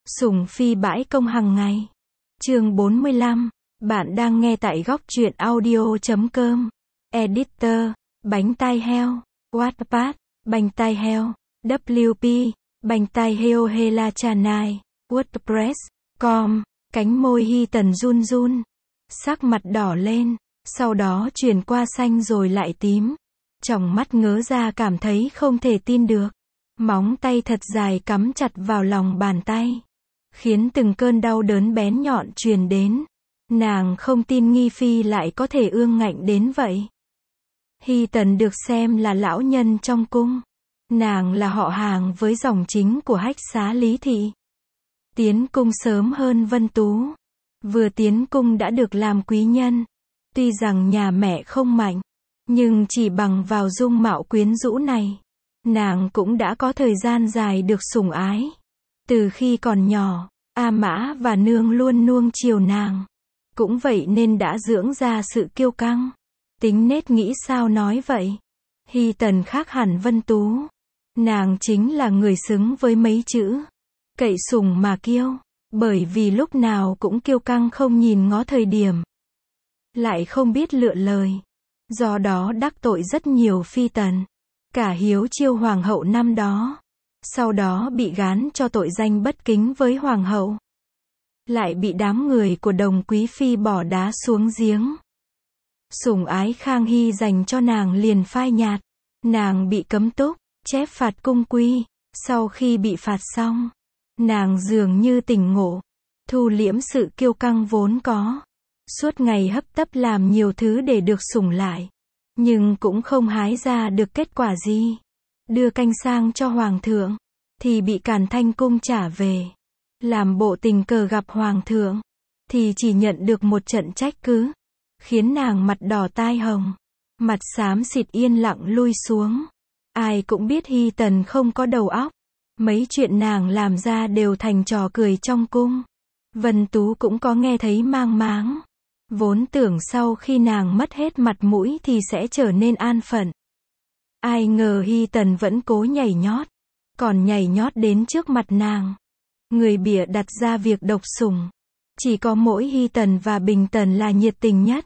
Sủng phi bãi công hàng ngày. Chương 45. Bạn đang nghe tại góc truyện audio.com. Editor. Bánh tai heo. Wattpad. Bánh tai heo. WP. Bánh tai heo Hela Chanai. WordPress.com. Cánh môi Ethan run run. Sắc mặt đỏ lên. Sau đó chuyển qua xanh rồi lại tím. Tròng mắt ngớ ra cảm thấy không thể tin được. Móng tay thật dài cắm chặt vào lòng bàn tay, khiến từng cơn đau đớn bén nhọn truyền đến. Nàng không tin Nghi Phi lại có thể ương ngạnh đến vậy. Ethan được xem là lão nhân trong cung. Nàng là họ hàng với dòng chính của Hách Xá Lý Thị. Tiến cung sớm hơn Vân Tú. Vừa tiến cung đã được làm quý nhân. Tuy rằng nhà mẹ không mạnh, nhưng chỉ bằng vào dung mạo quyến rũ này, nàng cũng đã có thời gian dài được sủng ái. Từ khi còn nhỏ, A Mã và nương luôn nuông chiều nàng. Cũng vậy nên đã dưỡng ra sự kiêu căng. Tính nết nghĩ sao nói vậy. Ethan khác hẳn Vân Tú. Nàng chính là người xứng với mấy chữ cậy sủng mà kiêu. Bởi vì lúc nào cũng kiêu căng không nhìn ngó thời điểm. Lại không biết lựa lời. Do đó đắc tội rất nhiều phi tần. Cả Hiếu Chiêu hoàng hậu năm đó. Sau đó bị gán cho tội danh bất kính với hoàng hậu. Lại bị đám người của Đồng Quý Phi bỏ đá xuống giếng. Sủng ái Khang Hy dành cho nàng liền phai nhạt. Nàng bị cấm túc, chép phạt cung quy. Sau khi bị phạt xong, nàng dường như tỉnh ngộ, thu liễm sự kiêu căng vốn có. Suốt ngày hấp tấp làm nhiều thứ để được sủng lại. Nhưng cũng không hái ra được kết quả gì. Đưa canh sang cho hoàng thượng, thì bị Càn Thanh cung trả về. Làm bộ tình cờ gặp hoàng thượng, thì chỉ nhận được một trận trách cứ. Khiến nàng mặt đỏ tai hồng, mặt xám xịt yên lặng lui xuống. Ai cũng biết Ethan không có đầu óc. Mấy chuyện nàng làm ra đều thành trò cười trong cung. Vân Tú cũng có nghe thấy mang máng. Vốn tưởng sau khi nàng mất hết mặt mũi thì sẽ trở nên an phận. Ai ngờ Ethan vẫn cố nhảy nhót. Còn nhảy nhót đến trước mặt nàng. Người bịa đặt ra việc độc sủng. Chỉ có mỗi Ethan và Bình Tần là nhiệt tình nhất.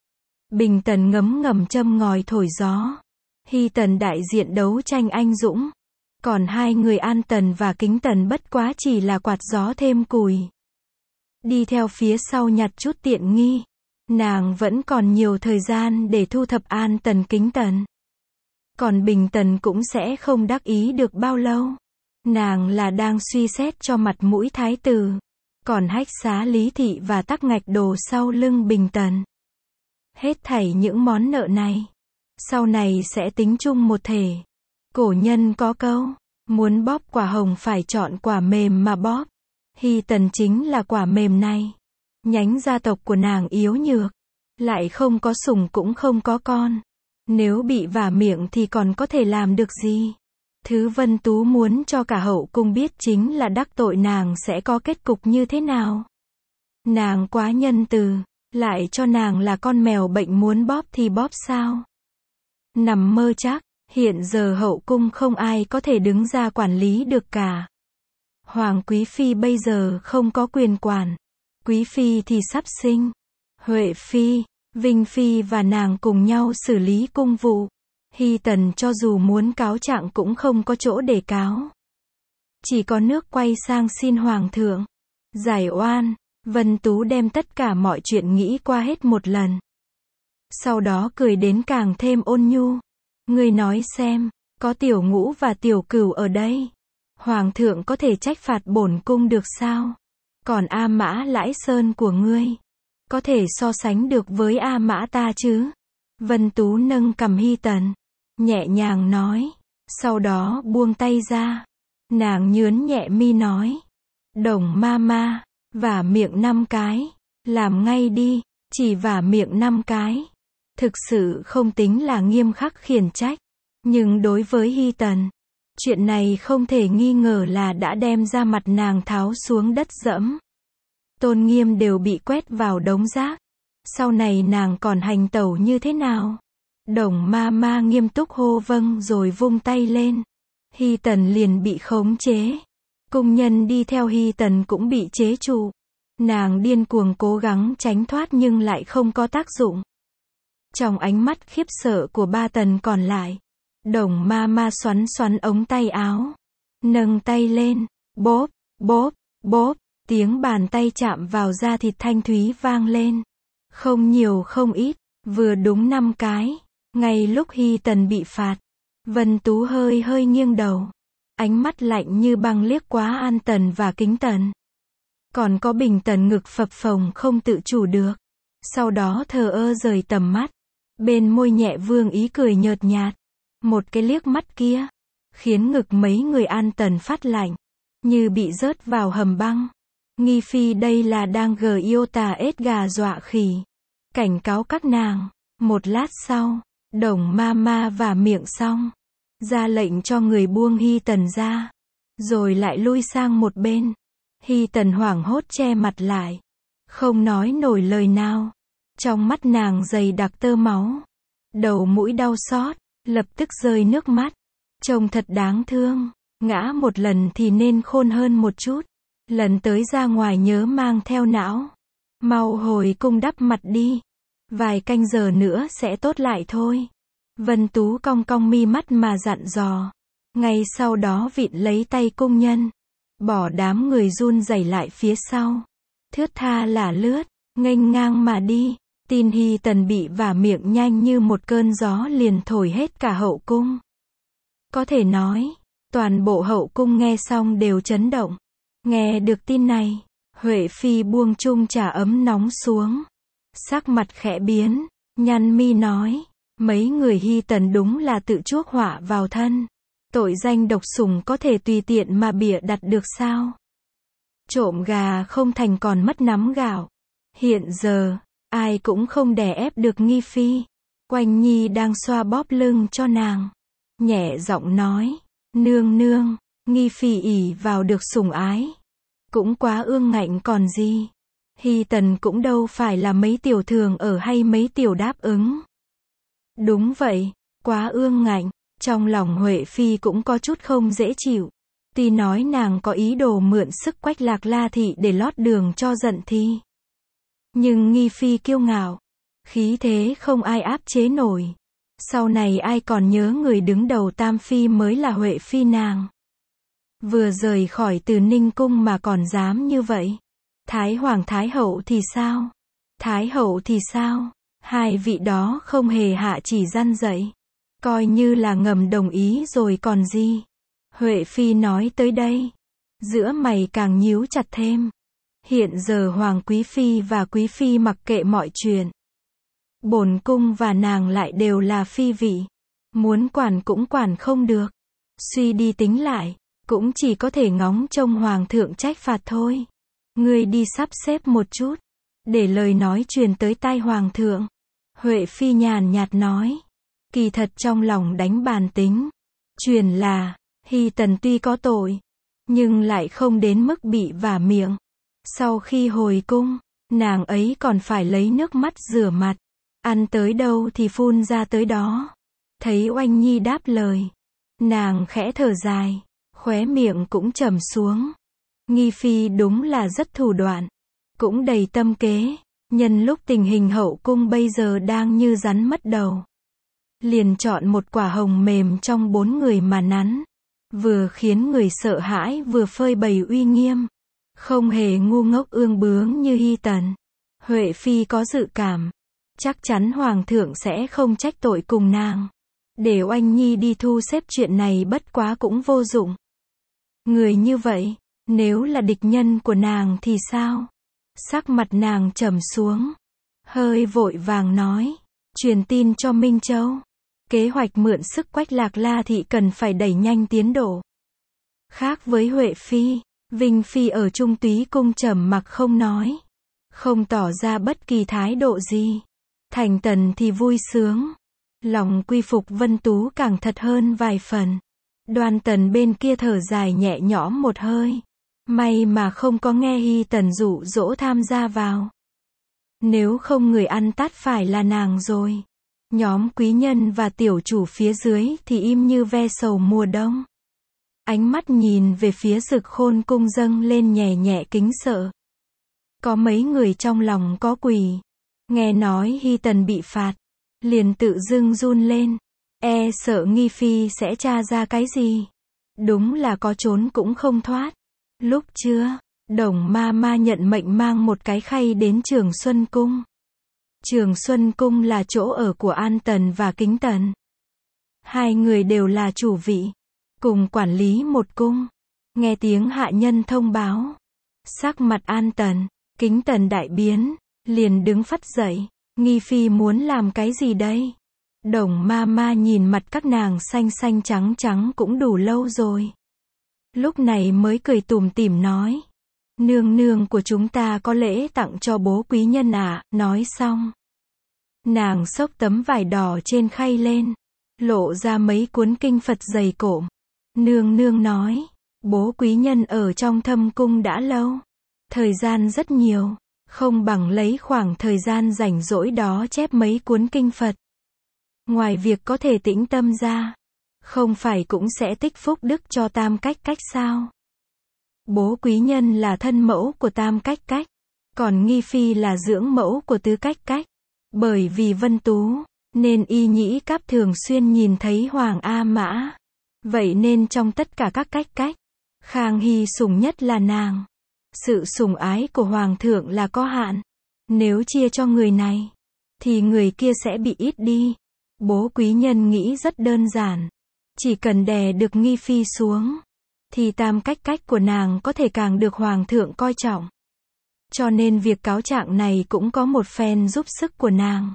Bình Tần ngấm ngầm châm ngòi thổi gió. Ethan đại diện đấu tranh anh dũng. Còn hai người An Tần và Kính Tần bất quá chỉ là quạt gió thêm cùi. Đi theo phía sau nhặt chút tiện nghi. Nàng vẫn còn nhiều thời gian để thu thập An Tần Kính Tần. Còn Bình Tần cũng sẽ không đắc ý được bao lâu. Nàng là đang suy xét cho mặt mũi thái tử. Còn Hách Xá Lý Thị và Tắc Ngạch Đồ sau lưng Bình Tần. Hết thảy những món nợ này, sau này sẽ tính chung một thể. Cổ nhân có câu, muốn bóp quả hồng phải chọn quả mềm mà bóp. Ethan chính là quả mềm này. Nhánh gia tộc của nàng yếu nhược, lại không có sủng cũng không có con. Nếu bị vả miệng thì còn có thể làm được gì? Thứ Vân Tú muốn cho cả hậu cung biết chính là đắc tội nàng sẽ có kết cục như thế nào. Nàng quá nhân từ, lại cho nàng là con mèo bệnh muốn bóp thì bóp sao? Nằm mơ chắc, hiện giờ hậu cung không ai có thể đứng ra quản lý được cả. Hoàng Quý Phi bây giờ không có quyền quản. Quý Phi thì sắp sinh. Huệ Phi, Vinh Phi và nàng cùng nhau xử lý cung vụ. Ethan cho dù muốn cáo trạng cũng không có chỗ để cáo. Chỉ có nước quay sang xin hoàng thượng giải oan. Vân Tú đem tất cả mọi chuyện nghĩ qua hết một lần. Sau đó cười đến càng thêm ôn nhu. Ngươi nói xem, có Tiểu Ngũ và Tiểu Cửu ở đây. Hoàng thượng có thể trách phạt bổn cung được sao? Còn A Mã Lãi Sơn của ngươi, có thể so sánh được với A Mã ta chứ? Vân Tú nâng cằm Ethan, nhẹ nhàng nói. Sau đó buông tay ra. Nàng nhướn nhẹ mi nói. Đồng ma ma, vả miệng 5 cái. Làm ngay đi, chỉ vả miệng 5 cái. Thực sự không tính là nghiêm khắc khiển trách. Nhưng đối với Ethan, chuyện này không thể nghi ngờ là đã đem ra mặt nàng tháo xuống đất dẫm. Tôn nghiêm đều bị quét vào đống rác. Sau này nàng còn hành tẩu như thế nào? Đồng ma ma nghiêm túc hô vâng rồi vung tay lên. Ethan liền bị khống chế. Cung nhân đi theo Hy Tần cũng bị chế trụ. Nàng điên cuồng cố gắng tránh thoát nhưng lại không có tác dụng. Trong ánh mắt khiếp sợ của ba tần còn lại, Đồng ma ma xoắn xoắn ống tay áo. Nâng tay lên, bóp, bóp, bóp, tiếng bàn tay chạm vào da thịt thanh thúy vang lên. Không nhiều không ít, vừa đúng 5 cái. Ngay lúc Hy Tần bị phạt, Vân Tú hơi hơi nghiêng đầu. Ánh mắt lạnh như băng liếc quá An Tần và Kính Tần. Còn có Bình Tần ngực phập phồng không tự chủ được. Sau đó thờ ơ rời tầm mắt. Bên môi nhẹ vương ý cười nhợt nhạt. Một cái liếc mắt kia, khiến ngực mấy người An Tần phát lạnh, như bị rớt vào hầm băng. Nghi phi đây là đang Giota ết gà dọa khỉ. Cảnh cáo các nàng. Một lát sau, Đồng ma ma và miệng xong, ra lệnh cho người buông Hy Tần ra, rồi lại lui sang một bên. Hy Tần hoảng hốt che mặt lại, không nói nổi lời nào. Trong mắt nàng dày đặc tơ máu, đầu mũi đau xót, lập tức rơi nước mắt. Trông thật đáng thương, ngã một lần thì nên khôn hơn một chút. Lần tới ra ngoài nhớ mang theo não. Mau hồi cung đắp mặt đi. Vài canh giờ nữa sẽ tốt lại thôi. Vân Tú cong cong mi mắt mà dặn dò. Ngay sau đó vịn lấy tay cung nhân, bỏ đám người run rẩy lại phía sau. Thướt tha là lướt, nghênh ngang mà đi. Tin Hy Tần bị vả miệng nhanh như một cơn gió liền thổi hết cả hậu cung. Có thể nói, toàn bộ hậu cung nghe xong đều chấn động. Nghe được tin này, Huệ Phi buông chung trà ấm nóng xuống. Sắc mặt khẽ biến, nhăn mi nói, mấy người Hy Tần đúng là tự chuốc họa vào thân. Tội danh độc sủng có thể tùy tiện mà bịa đặt được sao? Trộm gà không thành còn mất nắm gạo. Hiện giờ, ai cũng không đè ép được Nghi Phi. Quanh Nhi đang xoa bóp lưng cho nàng, nhẹ giọng nói, nương nương, Nghi Phi ỷ vào được sủng ái, cũng quá ương ngạnh còn gì. Hy Tần cũng đâu phải là mấy tiểu thường ở hay mấy tiểu đáp ứng. Đúng vậy, quá ương ngạnh. Trong lòng Huệ Phi cũng có chút không dễ chịu. Tuy nói nàng có ý đồ mượn sức Quách Lạc La Thị để lót đường cho Dận Thi, nhưng Nghi Phi kiêu ngạo, khí thế không ai áp chế nổi. Sau này ai còn nhớ người đứng đầu Tam Phi mới là Huệ Phi nàng. Vừa rời khỏi Từ Ninh Cung mà còn dám như vậy. Thái Hoàng Thái Hậu thì sao? Thái Hậu thì sao? Hai vị đó không hề hạ chỉ răn dạy, coi như là ngầm đồng ý rồi còn gì. Huệ Phi nói tới đây, giữa mày càng nhíu chặt thêm. Hiện giờ Hoàng Quý Phi và Quý Phi mặc kệ mọi chuyện. Bổn cung và nàng lại đều là phi vị. Muốn quản cũng quản không được. Suy đi tính lại, cũng chỉ có thể ngóng trông Hoàng thượng trách phạt thôi. Ngươi đi sắp xếp một chút, để lời nói truyền tới tai Hoàng thượng. Huệ Phi nhàn nhạt nói. Kỳ thật trong lòng đánh bàn tính. Truyền là, Hy Tần tuy có tội, nhưng lại không đến mức bị vả miệng. Sau khi hồi cung, nàng ấy còn phải lấy nước mắt rửa mặt. Ăn tới đâu thì phun ra tới đó. Thấy Oanh Nhi đáp lời, nàng khẽ thở dài, khóe miệng cũng trầm xuống. Nghi Phi đúng là rất thủ đoạn, cũng đầy tâm kế. Nhân lúc tình hình hậu cung bây giờ đang như rắn mất đầu, liền chọn một quả hồng mềm trong 4 người mà nắn. Vừa khiến người sợ hãi vừa phơi bày uy nghiêm. Không hề ngu ngốc ương bướng như Hy Tần. Huệ Phi có dự cảm, chắc chắn Hoàng thượng sẽ không trách tội cùng nàng. Để Oanh Nhi đi thu xếp chuyện này bất quá cũng vô dụng. Người như vậy, nếu là địch nhân của nàng thì sao? Sắc mặt nàng trầm xuống, hơi vội vàng nói, truyền tin cho Minh Châu. Kế hoạch mượn sức Quách Lạc La Thị cần phải đẩy nhanh tiến độ. Khác với Huệ Phi, Vinh Phi ở Trung Túy Cung trầm mặc không nói, không tỏ ra bất kỳ thái độ gì. Thành Tần thì vui sướng, lòng quy phục Vân Tú càng thật hơn vài phần. Đoan Tần bên kia thở dài nhẹ nhõm một hơi. May mà không có nghe Hy Tần dụ dỗ tham gia vào. Nếu không người ăn tát phải là nàng rồi. Nhóm quý nhân và tiểu chủ phía dưới thì im như ve sầu mùa đông. Ánh mắt nhìn về phía Dực Khôn cung dâng lên nhẹ nhẹ kính sợ. Có mấy người trong lòng có quỷ. Nghe nói Hy Tần bị phạt, liền tự dưng run lên. E sợ Nghi Phi sẽ tra ra cái gì. Đúng là có trốn cũng không thoát. Lúc trưa, Đồng ma ma nhận mệnh mang một cái khay đến Trường Xuân Cung. Trường Xuân Cung là chỗ ở của An Tần và Kính Tần. Hai người đều là chủ vị, cùng quản lý một cung. Nghe tiếng hạ nhân thông báo, sắc mặt An Tần, Kính Tần đại biến, liền đứng phắt dậy. Nghi Phi muốn làm cái gì đây? Đồng ma ma nhìn mặt các nàng xanh xanh trắng trắng cũng đủ lâu rồi. Lúc này mới cười tủm tỉm nói. Nương nương của chúng ta có lễ tặng cho bố quý nhân ạ. Nói xong, nàng xốc tấm vải đỏ trên khay lên, lộ ra mấy cuốn kinh Phật dày cộm. Nương nương nói, bố quý nhân ở trong Thâm cung đã lâu, thời gian rất nhiều, không bằng lấy khoảng thời gian rảnh rỗi đó chép mấy cuốn kinh Phật. Ngoài việc có thể tĩnh tâm ra, không phải cũng sẽ tích phúc đức cho Tam Cách Cách sao? Bố quý nhân là thân mẫu của Tam Cách Cách, còn Nghi Phi là dưỡng mẫu của Tứ Cách Cách. Bởi vì Vân Tú, nên Y Nhĩ Cáp thường xuyên nhìn thấy Hoàng A Mã. Vậy nên trong tất cả các cách cách, Khang Hy sủng nhất là nàng. Sự sủng ái của Hoàng thượng là có hạn. Nếu chia cho người này, thì người kia sẽ bị ít đi. Bố quý nhân nghĩ rất đơn giản. Chỉ cần đè được Nghi Phi xuống, thì Tam Cách Cách của nàng có thể càng được Hoàng thượng coi trọng. Cho nên việc cáo trạng này cũng có một phen giúp sức của nàng.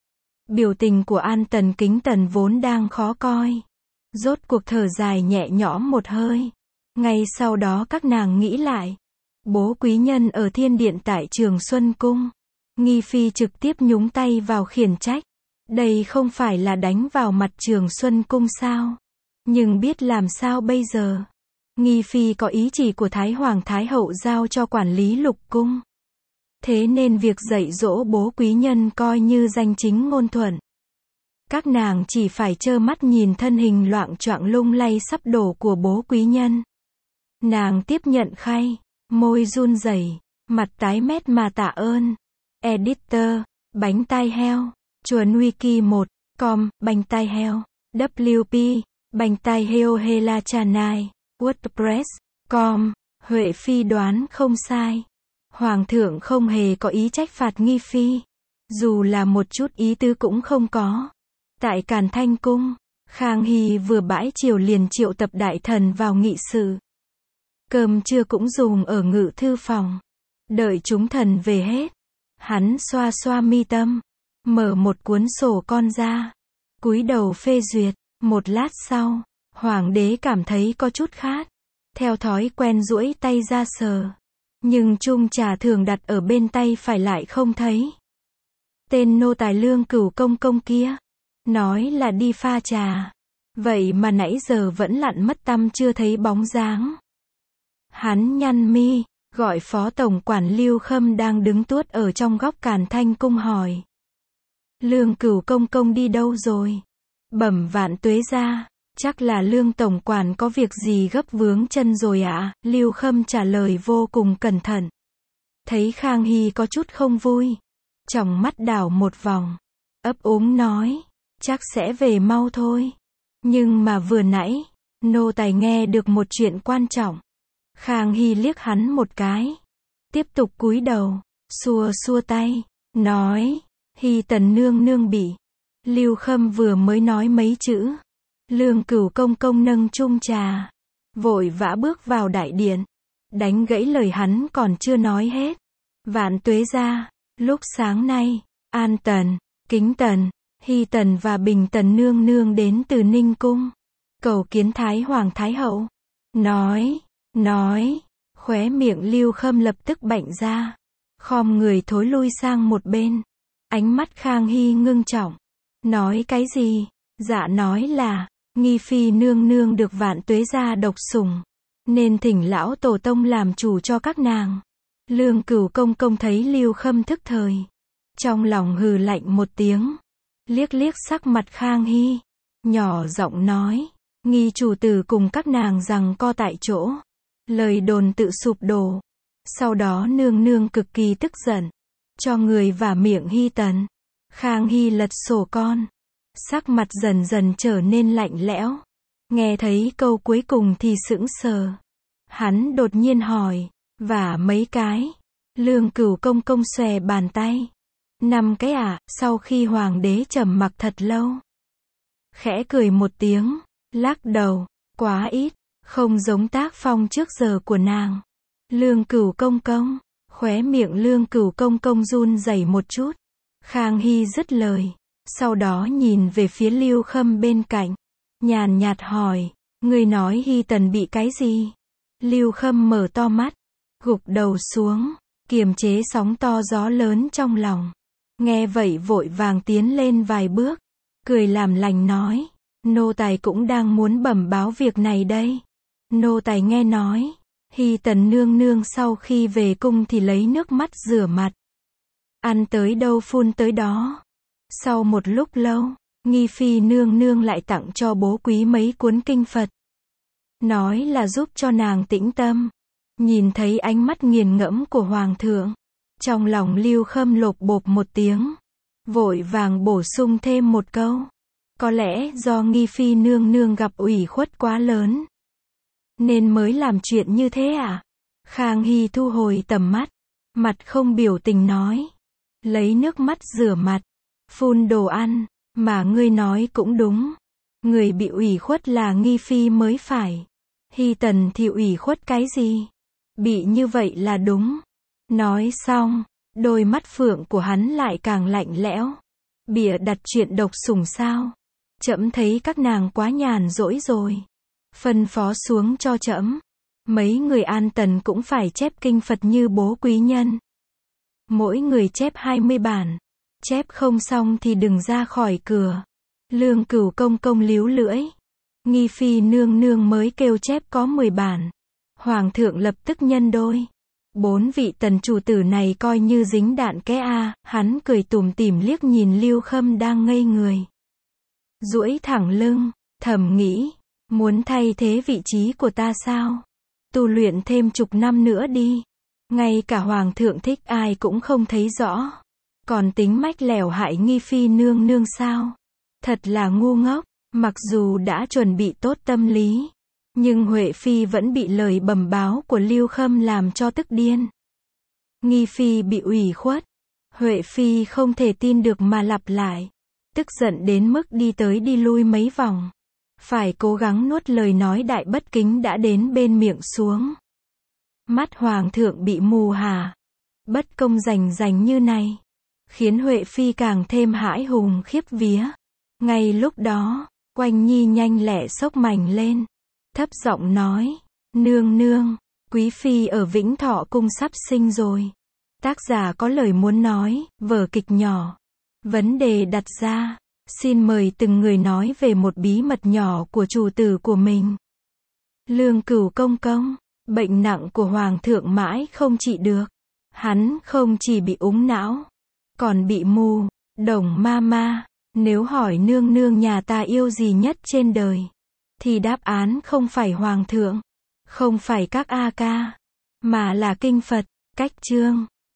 Biểu tình của An Tần Kính Tần vốn đang khó coi. Rốt cuộc thở dài nhẹ nhõm một hơi. Ngay sau đó các nàng nghĩ lại. Bố quý nhân ở thiên điện tại Trường Xuân Cung. Nghi Phi trực tiếp nhúng tay vào khiển trách. Đây không phải là đánh vào mặt Trường Xuân Cung sao? Nhưng biết làm sao bây giờ? Nghi Phi có ý chỉ của Thái Hoàng Thái Hậu giao cho quản lý Lục Cung. Thế nên việc dạy dỗ bố quý nhân coi như danh chính ngôn thuận. Các nàng chỉ phải trơ mắt nhìn thân hình loạng choạng lung lay sắp đổ của bố quý nhân. Nàng tiếp nhận khay, môi run rẩy, mặt tái mét mà tạ ơn. Editor, bánh tai heo, chuồn wiki 1, com, bánh tai heo, WP, bánh tai heo Hela Chanai, WordPress, com, Huệ Phi đoán không sai. Hoàng thượng không hề có ý trách phạt Nghi Phi. Dù là một chút ý tứ cũng không có. Tại Càn Thanh Cung, Khang Hy vừa bãi triều liền triệu tập đại thần vào nghị sự. Cơm trưa cũng dùng ở ngự thư phòng. Đợi chúng thần về hết, hắn xoa xoa mi tâm, mở một cuốn sổ con ra, cúi đầu phê duyệt. Một lát sau, hoàng đế cảm thấy có chút khát, theo thói quen duỗi tay ra sờ. Nhưng chung trà thường đặt ở bên tay phải lại không thấy. Tên nô tài Lương Cửu công công kia, nói là đi pha trà. Vậy mà nãy giờ vẫn lặn mất tăm chưa thấy bóng dáng. Hắn nhăn mi, gọi phó tổng quản Lưu Khâm đang đứng tuốt ở trong góc Càn Thanh Cung hỏi. Lương Cửu công công đi đâu rồi? Bẩm vạn tuế gia, chắc là Lương tổng quản có việc gì gấp vướng chân rồi ạ. Lưu Khâm trả lời vô cùng cẩn thận. Thấy Khang Hy có chút không vui, tròng mắt đảo một vòng, ấp úng nói, chắc sẽ về mau thôi. Nhưng mà vừa nãy, nô tài nghe được một chuyện quan trọng. Khang Hy liếc hắn một cái, tiếp tục cúi đầu, xua xua tay, nói, Hy Tần nương nương bị. Lưu Khâm vừa mới nói mấy chữ, Lương Cửu công công nâng chung trà, vội vã bước vào đại điện, đánh gãy lời hắn còn chưa nói hết. Vạn tuế gia, lúc sáng nay, An Tần, Kính Tần, Hy Tần và Bình Tần nương nương đến từ Ninh Cung, cầu kiến Thái Hoàng Thái Hậu. Nói, khóe miệng Lưu Khâm lập tức bạnh ra, khom người thối lui sang một bên. Ánh mắt Khang Hy ngưng trọng. Nói cái gì? Dạ nói là, Nghi Phi nương nương được vạn tuế gia độc sủng, nên thỉnh lão tổ tông làm chủ cho các nàng. Lương Cửu công công thấy Lưu Khâm thức thời, trong lòng hừ lạnh một tiếng, liếc liếc sắc mặt Khang Hy, nhỏ giọng nói, Nghi chủ tử cùng các nàng giằng co tại chỗ. Lời đồn tự sụp đổ. Sau đó nương nương cực kỳ tức giận. Cho người vả miệng Hy Tần. Khang Hy lật sổ con. Sắc mặt dần dần trở nên lạnh lẽo. Nghe thấy câu cuối cùng thì sững sờ. Hắn đột nhiên hỏi. Vả mấy cái? Lương Cửu công công xòe bàn tay. 5 cái ạ, sau khi hoàng đế trầm mặc thật lâu. Khẽ cười một tiếng, lắc đầu, quá ít, không giống tác phong trước giờ của nàng. Lương Cửu công công, khóe miệng Lương Cửu công công run rẩy một chút. Khang Hy dứt lời, sau đó nhìn về phía Lưu Khâm bên cạnh, nhàn nhạt hỏi, ngươi nói Hy Tần bị cái gì? Lưu Khâm mở to mắt, gục đầu xuống, kiềm chế sóng to gió lớn trong lòng. Nghe vậy vội vàng tiến lên vài bước, cười làm lành nói, nô tài cũng đang muốn bẩm báo việc này đây. Nô tài nghe nói, Hy Tần nương nương sau khi về cung thì lấy nước mắt rửa mặt. Ăn tới đâu phun tới đó. Sau một lúc lâu, Nghi Phi nương nương lại tặng cho bố quý mấy cuốn kinh Phật. Nói là giúp cho nàng tĩnh tâm. Nhìn thấy ánh mắt nghiền ngẫm của Hoàng thượng. Trong lòng Lưu Khâm lột bột một tiếng. Vội vàng bổ sung thêm một câu. Có lẽ do Nghi Phi nương nương gặp ủy khuất quá lớn. Nên mới làm chuyện như thế à? Khang Hy thu hồi tầm mắt. Mặt không biểu tình nói. Lấy nước mắt rửa mặt. Phun đồ ăn. Mà ngươi nói cũng đúng. Người bị ủy khuất là Nghi Phi mới phải. Hy Tần thì ủy khuất cái gì? Bị như vậy là đúng. Nói xong, đôi mắt phượng của hắn lại càng lạnh lẽo. Bịa đặt chuyện độc sủng sao? Trẫm thấy các nàng quá nhàn rỗi rồi. Phân phó xuống cho trẫm. Mấy người An Tần cũng phải chép kinh Phật như bố quý nhân. Mỗi người chép 20 bản. Chép không xong thì đừng ra khỏi cửa. Lương Cửu công công líu lưỡi. Nghi Phi nương nương mới kêu chép có 10 bản. Hoàng thượng lập tức nhân đôi. 4 vị tần chủ tử này coi như dính đạn ké a. Hắn cười tủm tỉm liếc nhìn Lưu Khâm đang ngây người. Duỗi thẳng lưng, thầm nghĩ, muốn thay thế vị trí của ta sao? Tu luyện thêm chục năm nữa đi. Ngay cả Hoàng thượng thích ai cũng không thấy rõ. Còn tính mách lẻo hại Nghi Phi nương nương sao? Thật là ngu ngốc. Mặc dù đã chuẩn bị tốt tâm lý, nhưng Huệ Phi vẫn bị lời bẩm báo của Lưu Khâm làm cho tức điên. Nghi Phi bị ủy khuất. Huệ Phi không thể tin được mà lặp lại. Tức giận đến mức đi tới đi lui mấy vòng. Phải cố gắng nuốt lời nói đại bất kính đã đến bên miệng xuống. Mắt Hoàng thượng bị mù hả? Bất công rành như này. Khiến Huệ Phi càng thêm hãi hùng khiếp vía. Ngay lúc đó, Oanh Nhi nhanh lẹ xốc mảnh lên. Thấp giọng nói, nương nương, quý phi ở Vĩnh Thọ cung sắp sinh rồi. Tác giả có lời muốn nói, vở kịch nhỏ. Vấn đề đặt ra, xin mời từng người nói về một bí mật nhỏ của chủ tử của mình. Lương Cửu công công, bệnh nặng của Hoàng thượng mãi không trị được. Hắn không chỉ bị úng não, còn bị mù. Đồng ma. Nếu hỏi nương nương nhà ta yêu gì nhất trên đời, thì đáp án không phải Hoàng thượng, không phải các A ca, mà là kinh Phật. Cách chương